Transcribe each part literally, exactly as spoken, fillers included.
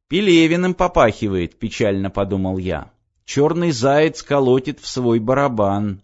Пелевиным попахивает, печально подумал я. Черный заяц колотит в свой барабан.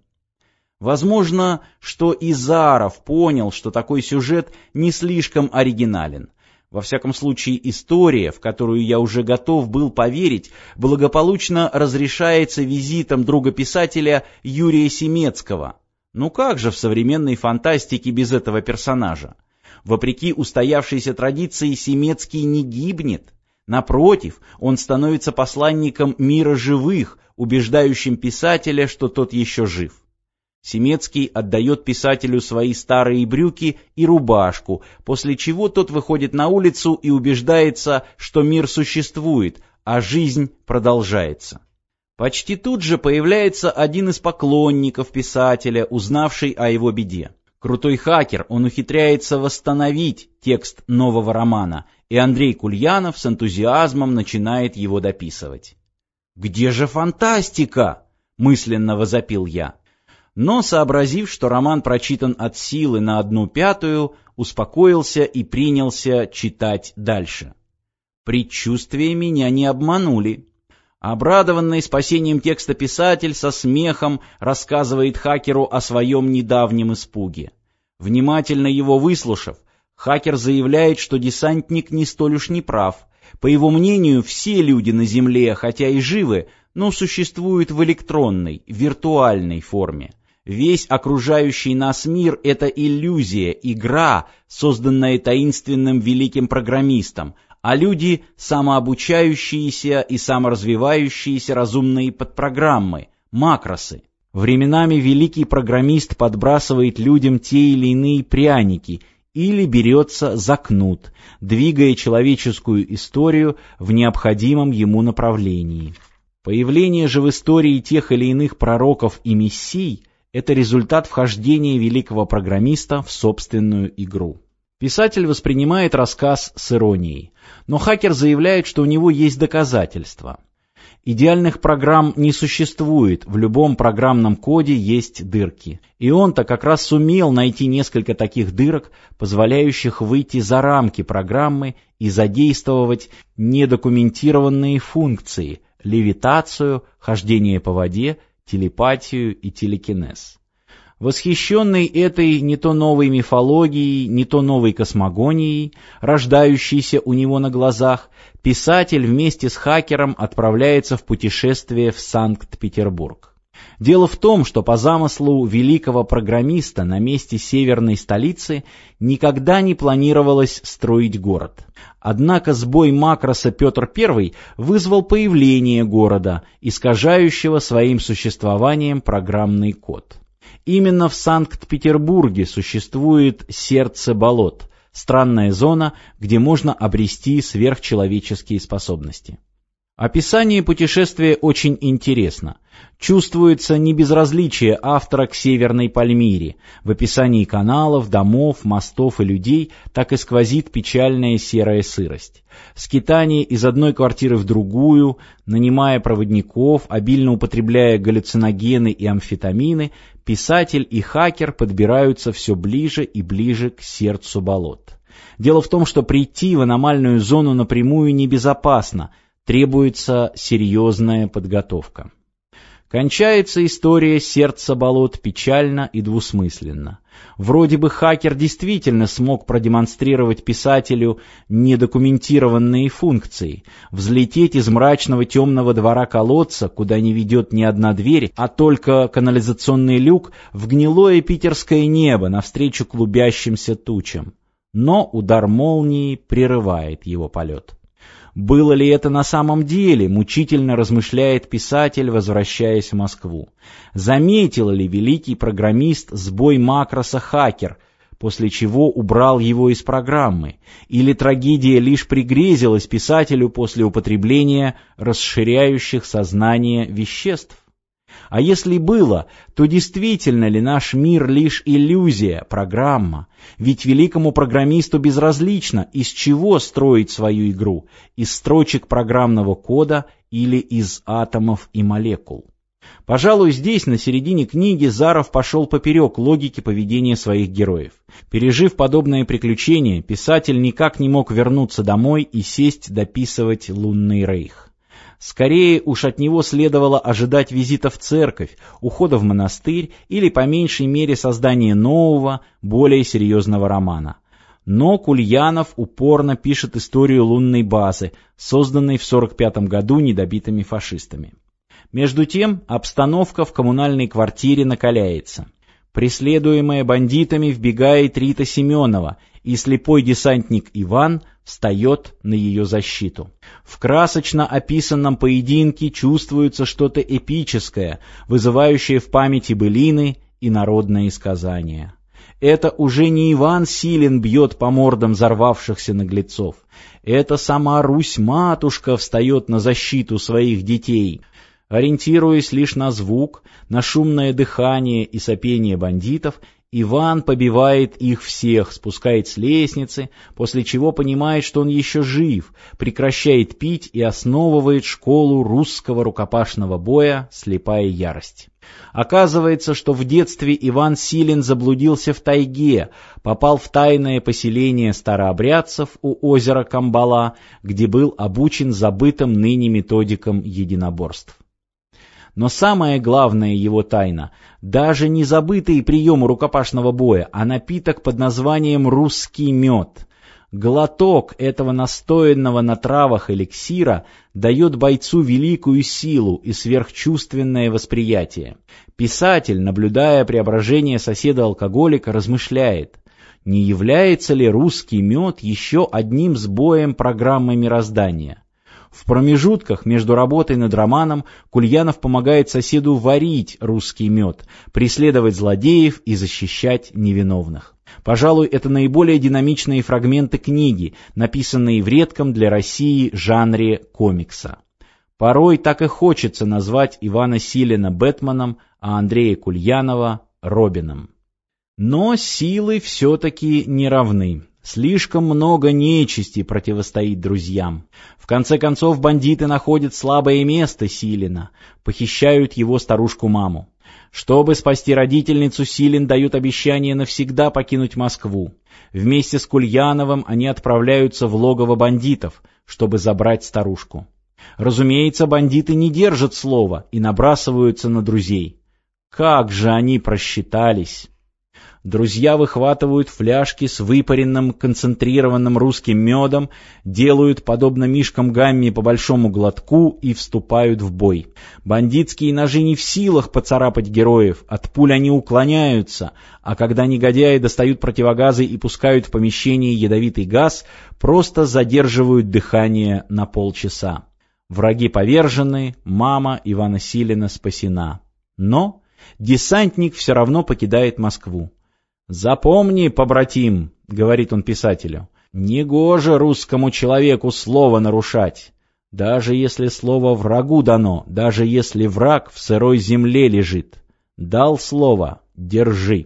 Возможно, что и Заров понял, что такой сюжет не слишком оригинален. Во всяком случае, история, в которую я уже готов был поверить, благополучно разрешается визитом друга-писателя Юрия Семецкого. Ну как же в современной фантастике без этого персонажа? Вопреки устоявшейся традиции, Семецкий не гибнет. Напротив, он становится посланником мира живых, убеждающим писателя, что тот еще жив. Семецкий отдает писателю свои старые брюки и рубашку, после чего тот выходит на улицу и убеждается, что мир существует, а жизнь продолжается. Почти тут же появляется один из поклонников писателя, узнавший о его беде. Крутой хакер, он ухитряется восстановить текст нового романа, и Андрей Кульянов с энтузиазмом начинает его дописывать. «Где же фантастика?» — мысленно возопил я. Но, сообразив, что роман прочитан от силы на одну пятую, успокоился и принялся читать дальше. Предчувствия меня не обманули. Обрадованный спасением текста писатель со смехом рассказывает хакеру о своем недавнем испуге. Внимательно его выслушав, хакер заявляет, что десантник не столь уж не прав. По его мнению, все люди на Земле, хотя и живы, но существуют в электронной, виртуальной форме. Весь окружающий нас мир — это иллюзия, игра, созданная таинственным великим программистом, а люди — самообучающиеся и саморазвивающиеся разумные подпрограммы, макросы. Временами великий программист подбрасывает людям те или иные пряники или берется за кнут, двигая человеческую историю в необходимом ему направлении. Появление же в истории тех или иных пророков и мессий — это результат вхождения великого программиста в собственную игру. Писатель воспринимает рассказ с иронией, но хакер заявляет, что у него есть доказательства. Идеальных программ не существует, в любом программном коде есть дырки. И он-то как раз сумел найти несколько таких дырок, позволяющих выйти за рамки программы и задействовать недокументированные функции – левитацию, хождение по воде, телепатию и телекинез. Восхищенный этой не то новой мифологией, не то новой космогонией, рождающейся у него на глазах, писатель вместе с хакером отправляется в путешествие в Санкт-Петербург. Дело в том, что по замыслу великого программиста на месте северной столицы никогда не планировалось строить город. Однако сбой макроса Петр Первый вызвал появление города, искажающего своим существованием программный код. Именно в Санкт-Петербурге существует сердце болот, странная зона, где можно обрести сверхчеловеческие способности. Описание путешествия очень интересно. Чувствуется небезразличие автора к Северной Пальмире. В описании каналов, домов, мостов и людей так и сквозит печальная серая сырость. Скитание из одной квартиры в другую, нанимая проводников, обильно употребляя галлюциногены и амфетамины, писатель и хакер подбираются все ближе и ближе к сердцу болот. Дело в том, что прийти в аномальную зону напрямую небезопасно, требуется серьезная подготовка. Кончается история сердца болот печально и двусмысленно. Вроде бы хакер действительно смог продемонстрировать писателю недокументированные функции, взлететь из мрачного темного двора колодца, куда не ведет ни одна дверь, а только канализационный люк, в гнилое питерское небо навстречу клубящимся тучам. Но удар молнии прерывает его полет. Было ли это на самом деле, мучительно размышляет писатель, возвращаясь в Москву. Заметил ли великий программист сбой макроса хакер, после чего убрал его из программы? Или трагедия лишь пригрезилась писателю после употребления расширяющих сознание веществ? А если было, то действительно ли наш мир лишь иллюзия, программа? Ведь великому программисту безразлично, из чего строить свою игру, из строчек программного кода или из атомов и молекул. Пожалуй, здесь, на середине книги, Заров пошел поперек логики поведения своих героев. Пережив подобное приключение, писатель никак не мог вернуться домой и сесть дописывать «Лунный рейх». Скорее уж от него следовало ожидать визита в церковь, ухода в монастырь или, по меньшей мере, создания нового, более серьезного романа. Но Кульянов упорно пишет историю лунной базы, созданной в сорок пятом году недобитыми фашистами. Между тем, обстановка в коммунальной квартире накаляется. Преследуемая бандитами вбегает Рита Семенова, и слепой десантник Иван встает на ее защиту. В красочно описанном поединке чувствуется что-то эпическое, вызывающее в памяти былины и народные сказания. Это уже не Иван Силин бьет по мордам взорвавшихся наглецов. Это сама Русь-матушка встает на защиту своих детей. Ориентируясь лишь на звук, на шумное дыхание и сопение бандитов, Иван побивает их всех, спускает с лестницы, после чего понимает, что он еще жив, прекращает пить и основывает школу русского рукопашного боя «Слепая ярость». Оказывается, что в детстве Иван Силин заблудился в тайге, попал в тайное поселение старообрядцев у озера Камбала, где был обучен забытым ныне методикам единоборств. Но самая главная его тайна – даже не забытые приемы рукопашного боя, а напиток под названием «русский мед». Глоток этого настоянного на травах эликсира дает бойцу великую силу и сверхчувственное восприятие. Писатель, наблюдая преображение соседа-алкоголика, размышляет, не является ли русский мед еще одним сбоем программы мироздания. В промежутках между работой над романом Кульянов помогает соседу варить русский мед, преследовать злодеев и защищать невиновных. Пожалуй, это наиболее динамичные фрагменты книги, написанные в редком для России жанре комикса. Порой так и хочется назвать Ивана Силина Бэтменом, а Андрея Кульянова Робином. Но силы все-таки не равны. Слишком много нечисти противостоит друзьям. В конце концов бандиты находят слабое место Силина, похищают его старушку-маму. Чтобы спасти родительницу, Силин дает обещание навсегда покинуть Москву. Вместе с Кульяновым они отправляются в логово бандитов, чтобы забрать старушку. Разумеется, бандиты не держат слова и набрасываются на друзей. Как же они просчитались! Друзья выхватывают фляжки с выпаренным концентрированным русским медом, делают, подобно мишкам Гамми, по большому глотку и вступают в бой. Бандитские ножи не в силах поцарапать героев, от пуль они уклоняются, а когда негодяи достают противогазы и пускают в помещение ядовитый газ, просто задерживают дыхание на полчаса. Враги повержены, мама Ивана Силина спасена. Но десантник все равно покидает Москву. «Запомни, побратим», — говорит он писателю, — «негоже русскому человеку слово нарушать, даже если слово врагу дано, даже если враг в сырой земле лежит. Дал слово, держи».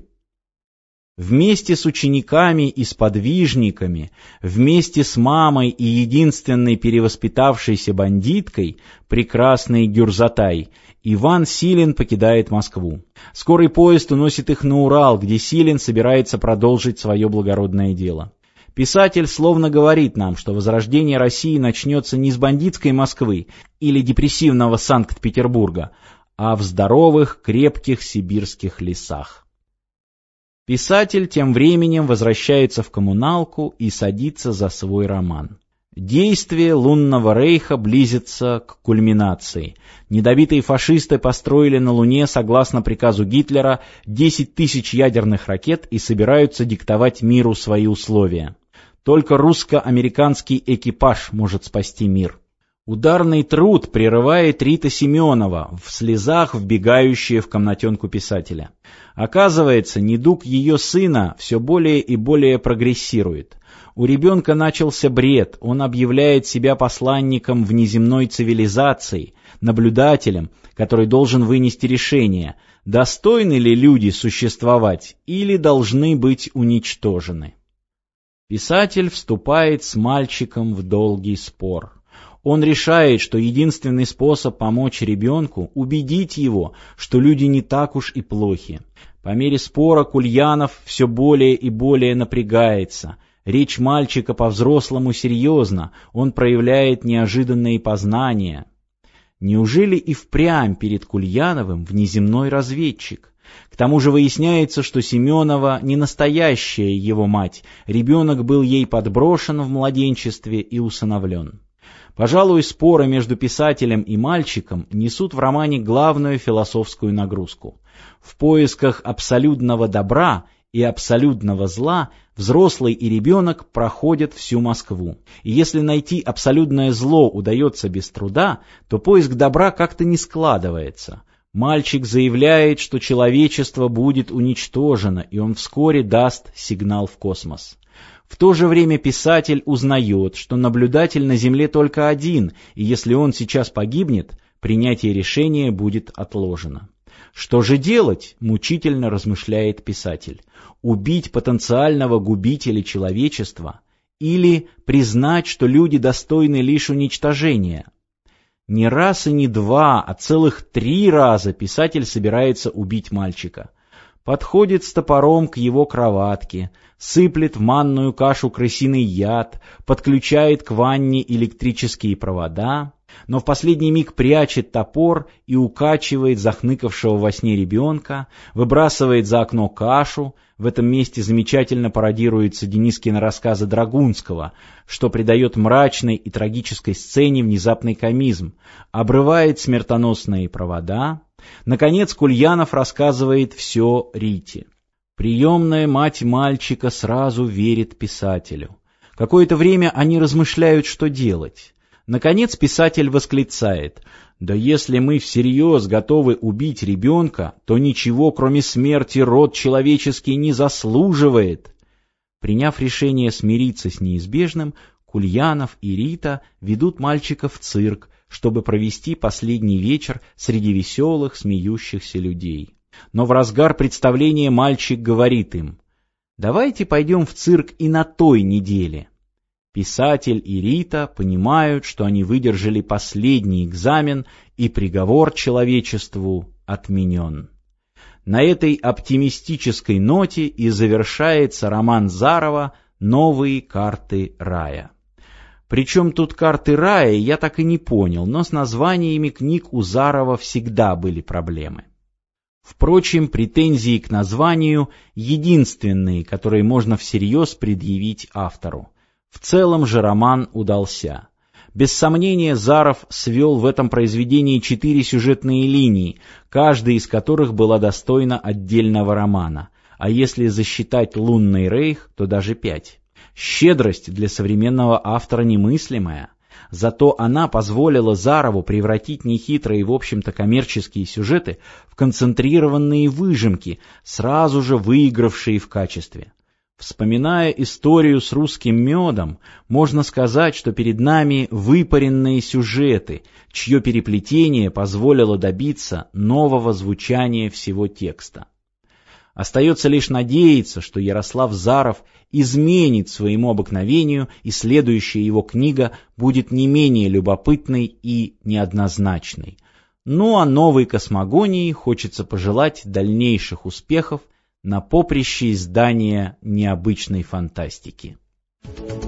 Вместе с учениками и сподвижниками, вместе с мамой и единственной перевоспитавшейся бандиткой, прекрасной Гюрзатай, Иван Силин покидает Москву. Скорый поезд уносит их на Урал, где Силин собирается продолжить свое благородное дело. Писатель словно говорит нам, что возрождение России начнется не с бандитской Москвы или депрессивного Санкт-Петербурга, а в здоровых, крепких сибирских лесах. Писатель тем временем возвращается в коммуналку и садится за свой роман. Действие лунного рейха близится к кульминации. Недобитые фашисты построили на Луне, согласно приказу Гитлера, десять тысяч ядерных ракет и собираются диктовать миру свои условия. Только русско-американский экипаж может спасти мир. Ударный труд прерывает Рита Семенова, в слезах вбегающая в комнатенку писателя. Оказывается, недуг ее сына все более и более прогрессирует. У ребенка начался бред, он объявляет себя посланником внеземной цивилизации, наблюдателем, который должен вынести решение, достойны ли люди существовать или должны быть уничтожены. Писатель вступает с мальчиком в долгий спор. Он решает, что единственный способ помочь ребенку — убедить его, что люди не так уж и плохи. По мере спора Кульянов все более и более напрягается. Речь мальчика по-взрослому серьезна, он проявляет неожиданные познания. Неужели и впрямь перед Кульяновым внеземной разведчик? К тому же выясняется, что Семенова не настоящая его мать, ребенок был ей подброшен в младенчестве и усыновлен. Пожалуй, споры между писателем и мальчиком несут в романе главную философскую нагрузку. В поисках абсолютного добра и абсолютного зла взрослый и ребенок проходят всю Москву. И если найти абсолютное зло удается без труда, то поиск добра как-то не складывается. Мальчик заявляет, что человечество будет уничтожено, и он вскоре даст сигнал в космос. В то же время писатель узнает, что наблюдатель на Земле только один, и если он сейчас погибнет, принятие решения будет отложено. Что же делать, мучительно размышляет писатель. Убить потенциального губителя человечества или признать, что люди достойны лишь уничтожения? Не раз и не два, а целых три раза писатель собирается убить мальчика. Подходит с топором к его кроватке, сыплет в манную кашу крысиный яд, подключает к ванне электрические провода, но в последний миг прячет топор и укачивает захныкавшего во сне ребенка, выбрасывает за окно кашу. В этом месте замечательно пародируются Денискины рассказы Драгунского, что придает мрачной и трагической сцене внезапный комизм, обрывает смертоносные провода. Наконец Кульянов рассказывает все Рите. Приемная мать мальчика сразу верит писателю. Какое-то время они размышляют, что делать. Наконец писатель восклицает: «Да если мы всерьез готовы убить ребенка, то ничего, кроме смерти, род человеческий не заслуживает». Приняв решение смириться с неизбежным, Кульянов и Рита ведут мальчика в цирк, чтобы провести последний вечер среди веселых, смеющихся людей. Но в разгар представления мальчик говорит им: «Давайте пойдем в цирк и на той неделе». Писатель и Рита понимают, что они выдержали последний экзамен, и приговор человечеству отменен. На этой оптимистической ноте и завершается роман Зарова «Новые карты рая». Причем тут карты рая, я так и не понял, но с названиями книг у Зарова всегда были проблемы. Впрочем, претензии к названию единственные, которые можно всерьез предъявить автору. В целом же роман удался. Без сомнения, Заров свел в этом произведении четыре сюжетные линии, каждая из которых была достойна отдельного романа, а если засчитать «Лунный рейх», то даже пять. Щедрость для современного автора немыслимая. Зато она позволила Зарову превратить нехитрые, в общем-то, коммерческие сюжеты в концентрированные выжимки, сразу же выигравшие в качестве. Вспоминая историю с русским медом, можно сказать, что перед нами выпаренные сюжеты, чье переплетение позволило добиться нового звучания всего текста. Остается лишь надеяться, что Ярослав Заров изменит своему обыкновению, и следующая его книга будет не менее любопытной и неоднозначной. Ну а новой космогонии хочется пожелать дальнейших успехов на поприще издания необычной фантастики.